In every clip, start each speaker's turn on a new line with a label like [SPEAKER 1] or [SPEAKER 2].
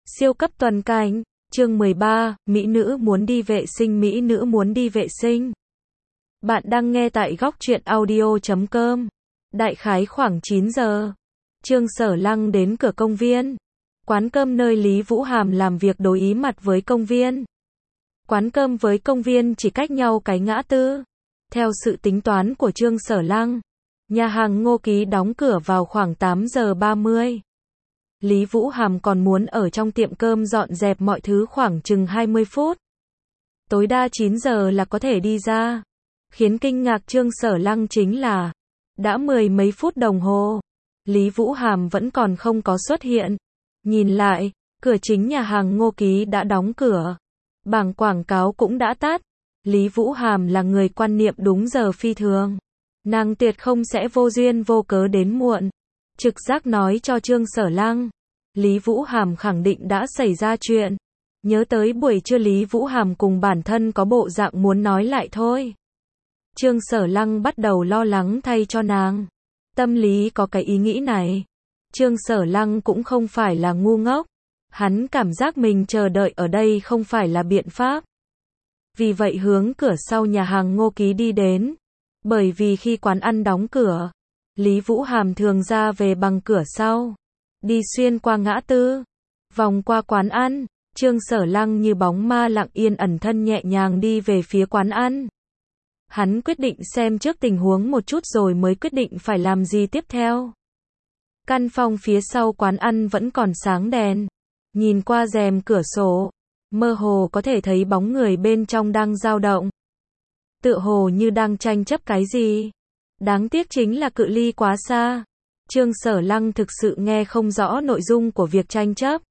[SPEAKER 1] Siêu cấp toàn cảnh, chương 13, Mỹ nữ muốn đi vệ sinh, Mỹ nữ muốn đi vệ sinh. Bạn đang nghe tại góc truyện audio.com. Đại khái khoảng 9 giờ, Trương Sở Lăng đến cửa công viên. Quán cơm nơi Lý Vũ Hàm làm việc đối ý mặt với công viên. Quán cơm với công viên chỉ cách nhau cái ngã tư. Theo sự tính toán của Trương Sở Lăng, nhà hàng Ngô Ký đóng cửa vào khoảng 8 giờ 30. Lý Vũ Hàm còn muốn ở trong tiệm cơm dọn dẹp mọi thứ khoảng chừng 20 phút. Tối đa 9 giờ là có thể đi ra. Khiến kinh ngạc Trương Sở Lăng chính là, đã mười mấy phút đồng hồ, Lý Vũ Hàm vẫn còn không có xuất hiện. Nhìn lại, cửa chính nhà hàng Ngô Ký đã đóng cửa. Bảng quảng cáo cũng đã tắt. Lý Vũ Hàm là người quan niệm đúng giờ phi thường. Nàng tuyệt không sẽ vô duyên vô cớ đến muộn. Trực giác nói cho Trương Sở Lăng, Lý Vũ Hàm khẳng định đã xảy ra chuyện. Nhớ tới buổi trưa Lý Vũ Hàm cùng bản thân có bộ dạng muốn nói lại thôi. Trương Sở Lăng bắt đầu lo lắng thay cho nàng. Tâm lý có cái ý nghĩ này. Trương Sở Lăng cũng không phải là ngu ngốc. Hắn cảm giác mình chờ đợi ở đây không phải là biện pháp. Vì vậy hướng cửa sau nhà hàng Ngô Ký đi đến. Bởi vì khi quán ăn đóng cửa, Lý Vũ Hàm thường ra về bằng cửa sau. Đi xuyên qua ngã tư, vòng qua quán ăn, Trương Sở Lăng như bóng ma lặng yên ẩn thân nhẹ nhàng đi về phía quán ăn. Hắn quyết định xem trước tình huống một chút rồi mới quyết định phải làm gì tiếp theo. Căn phòng phía sau quán ăn vẫn còn sáng đèn. Nhìn qua rèm cửa sổ, mơ hồ có thể thấy bóng người bên trong đang dao động. Tựa hồ như đang tranh chấp cái gì. Đáng tiếc chính là cự ly quá xa. Trương Sở Lăng thực sự nghe không rõ nội dung của việc tranh chấp.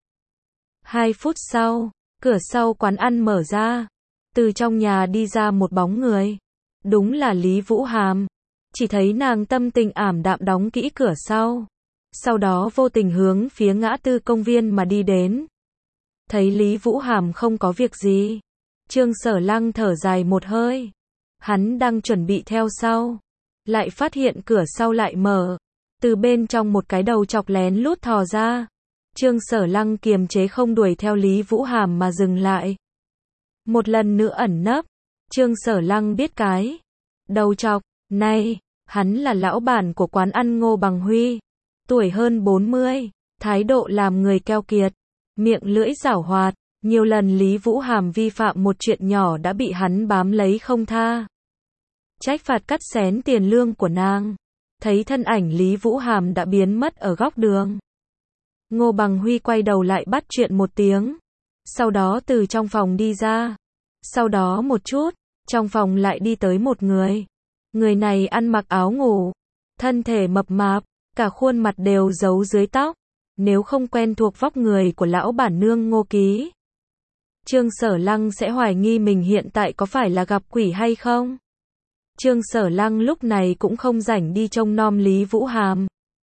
[SPEAKER 1] 2 phút sau, cửa sau quán ăn mở ra. Từ trong nhà đi ra một bóng người. Đúng là Lý Vũ Hàm. Chỉ thấy nàng tâm tình ảm đạm đóng kỹ cửa sau. Sau đó vô tình hướng phía ngã tư công viên mà đi đến. Thấy Lý Vũ Hàm không có việc gì, Trương Sở Lăng thở dài một hơi. Hắn đang chuẩn bị theo sau, lại phát hiện cửa sau lại mở. Từ bên trong một cái đầu chọc lén lút thò ra. Trương Sở Lăng kiềm chế không đuổi theo Lý Vũ Hàm mà dừng lại. Một lần nữa ẩn nấp, Trương Sở Lăng biết cái đầu chọc này, hắn là lão bản của quán ăn Ngô Bằng Huy. Tuổi hơn 40, thái độ làm người keo kiệt, miệng lưỡi giảo hoạt. Nhiều lần Lý Vũ Hàm vi phạm một chuyện nhỏ đã bị hắn bám lấy không tha. Trách phạt cắt xén tiền lương của nàng. Thấy thân ảnh Lý Vũ Hàm đã biến mất ở góc đường. Ngô Bằng Huy quay đầu lại bắt chuyện một tiếng. Sau đó từ trong phòng đi ra. Sau đó một chút, trong phòng lại đi tới một người. Người này ăn mặc áo ngủ. Thân thể mập mạp, cả khuôn mặt đều giấu dưới tóc. Nếu không quen thuộc vóc người của lão bản nương Ngô Ký, Trương Sở Lăng sẽ hoài nghi mình hiện tại có phải là gặp quỷ hay không. Trương Sở Lăng lúc này cũng không rảnh đi trông nom Lý Vũ Hàm.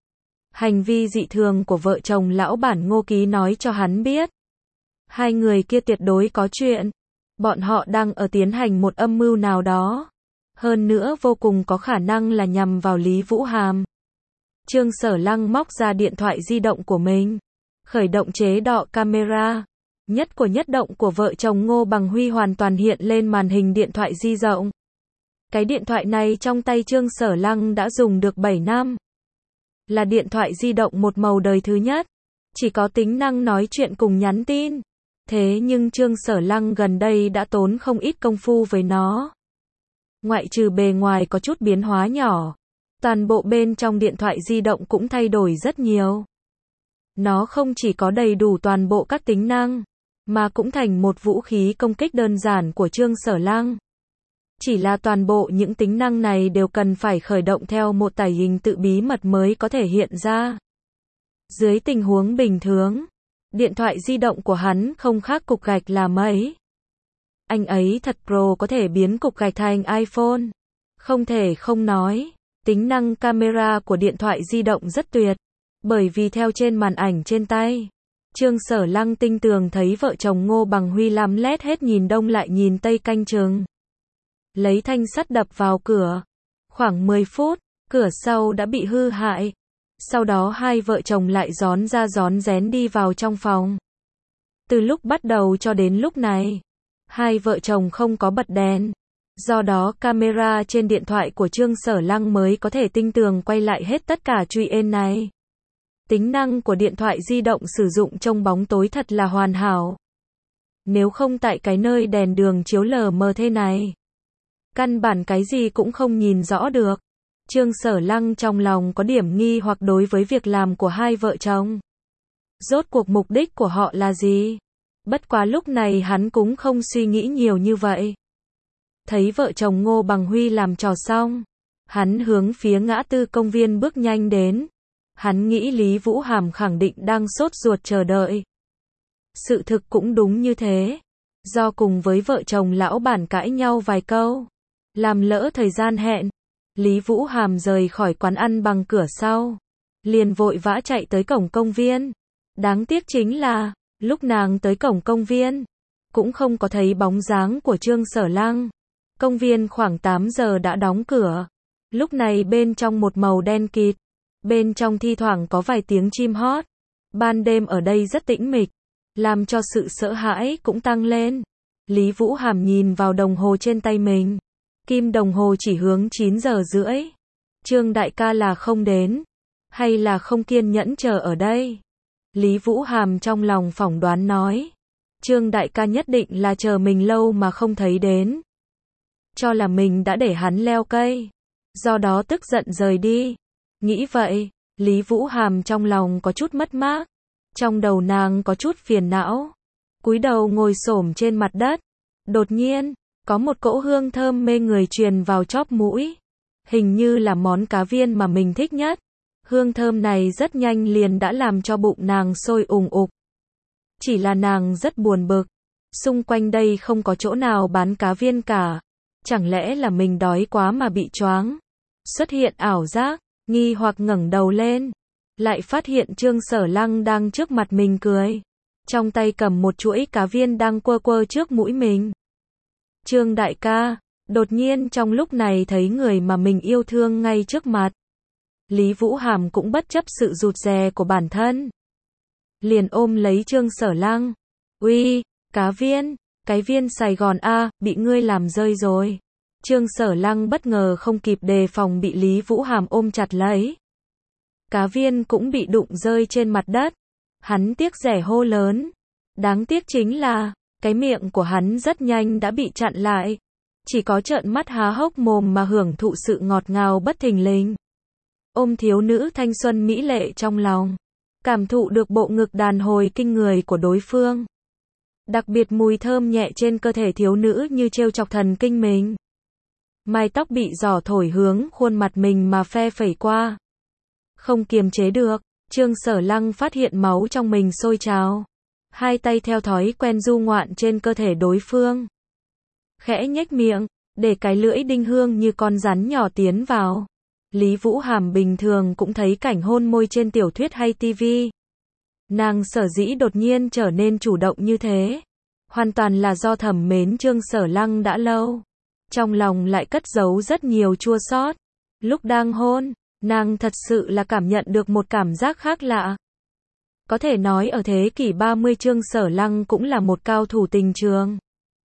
[SPEAKER 1] Hành vi dị thường của vợ chồng lão bản Ngô Ký nói cho hắn biết. Hai người kia tuyệt đối có chuyện. Bọn họ đang ở tiến hành một âm mưu nào đó. Hơn nữa vô cùng có khả năng là nhằm vào Lý Vũ Hàm. Trương Sở Lăng móc ra điện thoại di động của mình. Khởi động chế độ camera. Nhất động của vợ chồng Ngô Bằng Huy hoàn toàn hiện lên màn hình điện thoại di động. Cái điện thoại này trong tay Trương Sở Lăng đã dùng được 7 năm. Là điện thoại di động một màu đời thứ nhất. Chỉ có tính năng nói chuyện cùng nhắn tin. Thế nhưng Trương Sở Lăng gần đây đã tốn không ít công phu với nó. Ngoại trừ bề ngoài có chút biến hóa nhỏ, toàn bộ bên trong điện thoại di động cũng thay đổi rất nhiều. Nó không chỉ có đầy đủ toàn bộ các tính năng, mà cũng thành một vũ khí công kích đơn giản của Trương Sở Lăng. Chỉ là toàn bộ những tính năng này đều cần phải khởi động theo một tải hình tự bí mật mới có thể hiện ra. Dưới tình huống bình thường, điện thoại di động của hắn không khác cục gạch là mấy. Anh ấy thật pro, có thể biến cục gạch thành iPhone. Không thể không nói, tính năng camera của điện thoại di động rất tuyệt. Bởi vì theo trên màn ảnh trên tay, Trương Sở Lăng tinh tường thấy vợ chồng Ngô Bằng Huy lăm lét hết nhìn đông lại nhìn tây canh chừng. Lấy thanh sắt đập vào cửa. Khoảng 10 phút, cửa sau đã bị hư hại. Sau đó hai vợ chồng lại gión ra gión rén đi vào trong phòng. Từ lúc bắt đầu cho đến lúc này, hai vợ chồng không có bật đèn. Do đó camera trên điện thoại của Trương Sở Lăng mới có thể tinh tường quay lại hết tất cả chuyện này. Tính năng của điện thoại di động sử dụng trong bóng tối thật là hoàn hảo. Nếu không tại cái nơi đèn đường chiếu lờ mờ thế này, căn bản cái gì cũng không nhìn rõ được. Trương Sở Lăng trong lòng có điểm nghi hoặc đối với việc làm của hai vợ chồng. Rốt cuộc mục đích của họ là gì? Bất quá lúc này hắn cũng không suy nghĩ nhiều như vậy. Thấy vợ chồng Ngô Bằng Huy làm trò xong, hắn hướng phía ngã tư công viên bước nhanh đến. Hắn nghĩ Lý Vũ Hàm khẳng định đang sốt ruột chờ đợi. Sự thực cũng đúng như thế. Do cùng với vợ chồng lão bản cãi nhau vài câu, làm lỡ thời gian hẹn, Lý Vũ Hàm rời khỏi quán ăn bằng cửa sau, liền vội vã chạy tới cổng công viên. Đáng tiếc chính là, lúc nàng tới cổng công viên, cũng không có thấy bóng dáng của Trương Sở Lăng. Công viên khoảng 8 giờ đã đóng cửa. Lúc này bên trong một màu đen kịt, bên trong thi thoảng có vài tiếng chim hót. Ban đêm ở đây rất tĩnh mịch, làm cho sự sợ hãi cũng tăng lên. Lý Vũ Hàm nhìn vào đồng hồ trên tay mình. Kim đồng hồ chỉ hướng 9 giờ rưỡi. Trương đại ca là không đến, hay là không kiên nhẫn chờ ở đây? Lý Vũ Hàm trong lòng phỏng đoán nói. Trương đại ca nhất định là chờ mình lâu mà không thấy đến. Cho là mình đã để hắn leo cây, do đó tức giận rời đi. Nghĩ vậy, Lý Vũ Hàm trong lòng có chút mất mát. Trong đầu nàng có chút phiền não. Cúi đầu ngồi xổm trên mặt đất. Đột nhiên, có một cỗ hương thơm mê người truyền vào chóp mũi. Hình như là món cá viên mà mình thích nhất. Hương thơm này rất nhanh liền đã làm cho bụng nàng sôi ùng ục. Chỉ là nàng rất buồn bực. Xung quanh đây không có chỗ nào bán cá viên cả. Chẳng lẽ là mình đói quá mà bị choáng? Xuất hiện ảo giác, nghi hoặc ngẩng đầu lên. Lại phát hiện Trương Sở Lăng đang trước mặt mình cười. Trong tay cầm một chuỗi cá viên đang quơ quơ trước mũi mình. Trương đại ca, đột nhiên trong lúc này thấy người mà mình yêu thương ngay trước mặt. Lý Vũ Hàm cũng bất chấp sự rụt rè của bản thân. Liền ôm lấy Trương Sở Lăng. Uy, cá viên, cái viên Sài Gòn a, bị ngươi làm rơi rồi. Trương Sở Lăng bất ngờ không kịp đề phòng bị Lý Vũ Hàm ôm chặt lấy. Cá viên cũng bị đụng rơi trên mặt đất. Hắn tiếc rẻ hô lớn. Đáng tiếc chính là, cái miệng của hắn rất nhanh đã bị chặn lại. Chỉ có trợn mắt há hốc mồm mà hưởng thụ sự ngọt ngào bất thình lình. Ôm thiếu nữ thanh xuân mỹ lệ trong lòng. Cảm thụ được bộ ngực đàn hồi kinh người của đối phương. Đặc biệt mùi thơm nhẹ trên cơ thể thiếu nữ như trêu chọc thần kinh mình. Mái tóc bị gió thổi hướng khuôn mặt mình mà phe phẩy qua. Không kiềm chế được, Trương Sở Lăng phát hiện máu trong mình sôi trào. Hai tay theo thói quen du ngoạn trên cơ thể đối phương. Khẽ nhếch miệng, để cái lưỡi đinh hương như con rắn nhỏ tiến vào. Lý Vũ Hàm bình thường cũng thấy cảnh hôn môi trên tiểu thuyết hay tivi. Nàng sở dĩ đột nhiên trở nên chủ động như thế. Hoàn toàn là do thầm mến Trương Sở Lăng đã lâu. Trong lòng lại cất giấu rất nhiều chua xót. Lúc đang hôn, nàng thật sự là cảm nhận được một cảm giác khác lạ. Có thể nói ở thế kỷ 30 Trương Sở Lăng cũng là một cao thủ tình trường.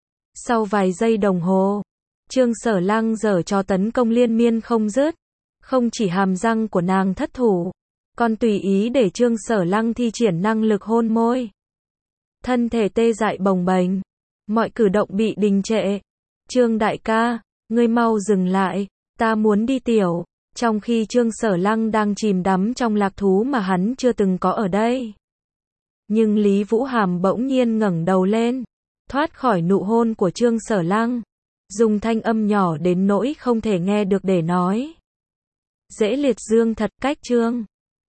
[SPEAKER 1] Sau vài giây đồng hồ, Trương Sở Lăng giở trò tấn công liên miên không dứt. Không chỉ hàm răng của nàng thất thủ, còn tùy ý để Trương Sở Lăng thi triển năng lực hôn môi. Thân thể tê dại bồng bềnh, mọi cử động bị đình trệ. Trương đại ca, ngươi mau dừng lại, ta muốn đi tiểu. Trong khi Trương Sở Lăng đang chìm đắm trong lạc thú mà hắn chưa từng có ở đây. Nhưng Lý Vũ Hàm bỗng nhiên ngẩng đầu lên, thoát khỏi nụ hôn của Trương Sở Lăng, dùng thanh âm nhỏ đến nỗi không thể nghe được để nói. Dễ liệt dương thật cách Trương